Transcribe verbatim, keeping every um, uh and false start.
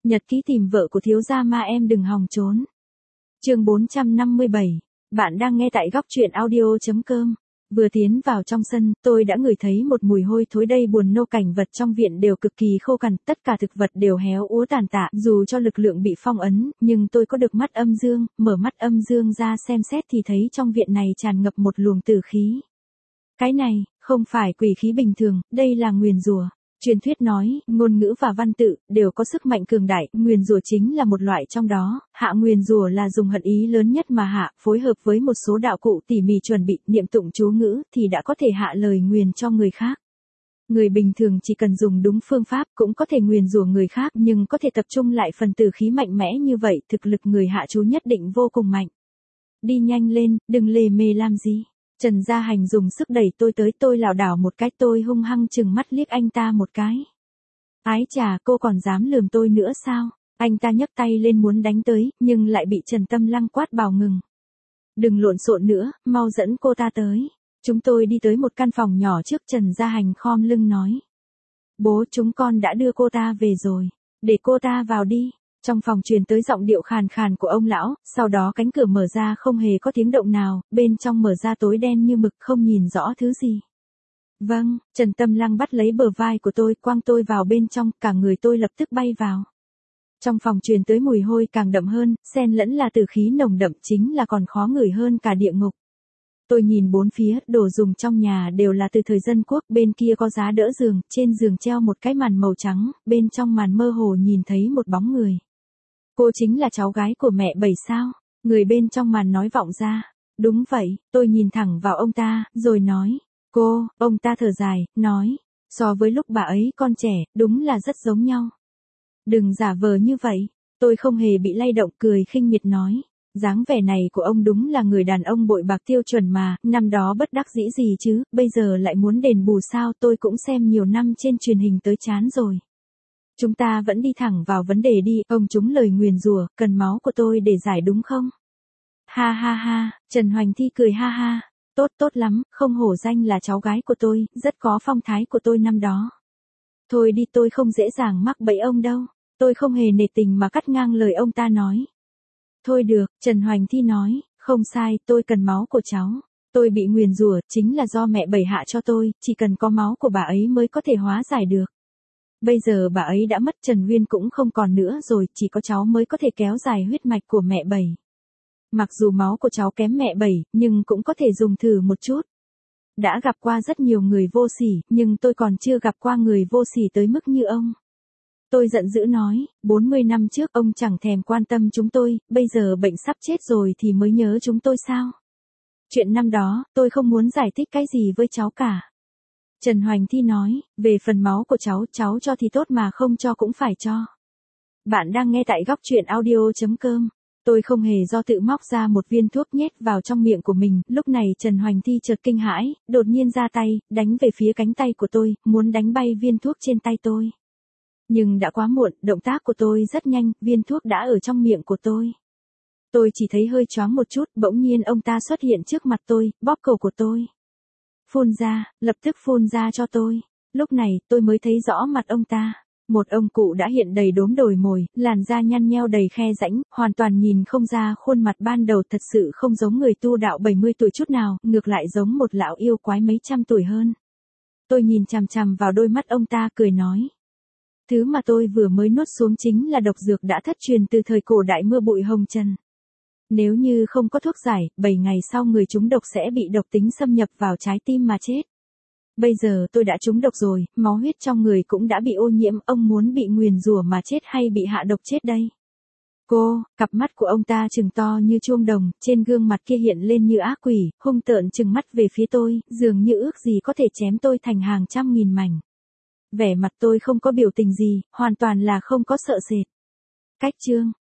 Nhật ký tìm vợ của thiếu gia ma em đừng hòng trốn. Chương bốn trăm năm mươi bảy. Bạn đang nghe tại góc truyện audio chấm com. Vừa tiến vào trong sân, tôi đã ngửi thấy một mùi hôi thối đầy buồn nô, cảnh vật trong viện đều cực kỳ khô cằn, tất cả thực vật đều héo úa tàn tạ, dù cho lực lượng bị phong ấn, nhưng tôi có được mắt âm dương, mở mắt âm dương ra xem xét thì thấy trong viện này tràn ngập một luồng tử khí. Cái này, không phải quỷ khí bình thường, đây là nguyền rủa. Truyền thuyết nói, ngôn ngữ và văn tự đều có sức mạnh cường đại, nguyền rủa chính là một loại trong đó. Hạ nguyền rủa là dùng hận ý lớn nhất mà hạ, phối hợp với một số đạo cụ tỉ mỉ chuẩn bị, niệm tụng chú ngữ thì đã có thể hạ lời nguyền cho người khác. Người bình thường chỉ cần dùng đúng phương pháp cũng có thể nguyền rủa người khác, nhưng có thể tập trung lại phần tử khí mạnh mẽ như vậy, thực lực người hạ chú nhất định vô cùng mạnh. Đi nhanh lên, đừng lề mề làm gì. Trần Gia Hành dùng sức đẩy tôi tới, tôi lảo đảo một cái, tôi hung hăng chừng mắt liếc anh ta một cái. Ái chà, cô còn dám lườm tôi nữa sao? Anh ta nhấc tay lên muốn đánh tới, nhưng lại bị Trần Tâm Lăng quát bảo ngừng. Đừng lộn xộn nữa, mau dẫn cô ta tới. Chúng tôi đi tới một căn phòng nhỏ trước, Trần Gia Hành khom lưng nói. Bố, chúng con đã đưa cô ta về rồi. Để cô ta vào đi. Trong phòng truyền tới giọng điệu khàn khàn của ông lão, sau đó cánh cửa mở ra không hề có tiếng động nào, bên trong mở ra tối đen như mực, không nhìn rõ thứ gì. Vâng, Trần Tâm Lăng bắt lấy bờ vai của tôi, quăng tôi vào bên trong, cả người tôi lập tức bay vào. Trong phòng truyền tới mùi hôi càng đậm hơn, xen lẫn là tử khí nồng đậm, chính là còn khó ngửi hơn cả địa ngục. Tôi nhìn bốn phía, đồ dùng trong nhà đều là từ thời dân quốc, bên kia có giá đỡ giường, trên giường treo một cái màn màu trắng, bên trong màn mơ hồ nhìn thấy một bóng người. Cô chính là cháu gái của mẹ Bảy sao? Người bên trong màn nói vọng ra. Đúng vậy, tôi nhìn thẳng vào ông ta, rồi nói. Cô, ông ta thở dài, nói. So với lúc bà ấy còn trẻ, đúng là rất giống nhau. Đừng giả vờ như vậy. Tôi không hề bị lay động, cười khinh miệt nói. Dáng vẻ này của ông đúng là người đàn ông bội bạc tiêu chuẩn mà, năm đó bất đắc dĩ gì chứ, bây giờ lại muốn đền bù sao? Tôi cũng xem nhiều năm trên truyền hình tới chán rồi. Chúng ta vẫn đi thẳng vào vấn đề đi, ông trúng lời nguyền rủa, cần máu của tôi để giải đúng không? Ha ha ha, Trần Hoành Thi cười ha ha, tốt tốt lắm, không hổ danh là cháu gái của tôi, rất có phong thái của tôi năm đó. Thôi đi, tôi không dễ dàng mắc bẫy ông đâu, tôi không hề nể tình mà cắt ngang lời ông ta nói. Thôi được, Trần Hoành Thi nói, không sai, tôi cần máu của cháu. Tôi bị nguyền rủa, chính là do mẹ Bảy hạ cho tôi, chỉ cần có máu của bà ấy mới có thể hóa giải được. Bây giờ bà ấy đã mất, Trần Nguyên cũng không còn nữa rồi, chỉ có cháu mới có thể kéo dài huyết mạch của mẹ Bảy. Mặc dù máu của cháu kém mẹ Bảy, nhưng cũng có thể dùng thử một chút. Đã gặp qua rất nhiều người vô sỉ, nhưng tôi còn chưa gặp qua người vô sỉ tới mức như ông. Tôi giận dữ nói, bốn mươi năm trước ông chẳng thèm quan tâm chúng tôi, bây giờ bệnh sắp chết rồi thì mới nhớ chúng tôi sao? Chuyện năm đó, tôi không muốn giải thích cái gì với cháu cả. Trần Hoành Thi nói, về phần máu của cháu, cháu cho thì tốt mà không cho cũng phải cho. Bạn đang nghe tại góc truyện audio chấm com. Tôi không hề do tự móc ra một viên thuốc nhét vào trong miệng của mình, lúc này Trần Hoành Thi chợt kinh hãi, đột nhiên ra tay, đánh về phía cánh tay của tôi, muốn đánh bay viên thuốc trên tay tôi. Nhưng đã quá muộn, động tác của tôi rất nhanh, viên thuốc đã ở trong miệng của tôi. Tôi chỉ thấy hơi choáng một chút, bỗng nhiên ông ta xuất hiện trước mặt tôi, bóp cổ của tôi. Phun ra, lập tức phun ra cho tôi. Lúc này, tôi mới thấy rõ mặt ông ta. Một ông cụ đã hiện đầy đốm đồi mồi, làn da nhăn nheo đầy khe rãnh, hoàn toàn nhìn không ra khuôn mặt ban đầu, thật sự không giống người tu đạo bảy mươi tuổi chút nào, ngược lại giống một lão yêu quái mấy trăm tuổi hơn. Tôi nhìn chằm chằm vào đôi mắt ông ta, cười nói. Thứ mà tôi vừa mới nuốt xuống chính là độc dược đã thất truyền từ thời cổ đại mưa bụi hồng trần. Nếu như không có thuốc giải, bảy ngày sau người trúng độc sẽ bị độc tính xâm nhập vào trái tim mà chết. Bây giờ tôi đã trúng độc rồi, máu huyết trong người cũng đã bị ô nhiễm, ông muốn bị nguyền rủa mà chết hay bị hạ độc chết đây? Cô, cặp mắt của ông ta trừng to như chuông đồng, trên gương mặt kia hiện lên như ác quỷ, hung tợn trừng mắt về phía tôi, dường như ước gì có thể chém tôi thành hàng trăm nghìn mảnh. Vẻ mặt tôi không có biểu tình gì, hoàn toàn là không có sợ sệt. Cách chương,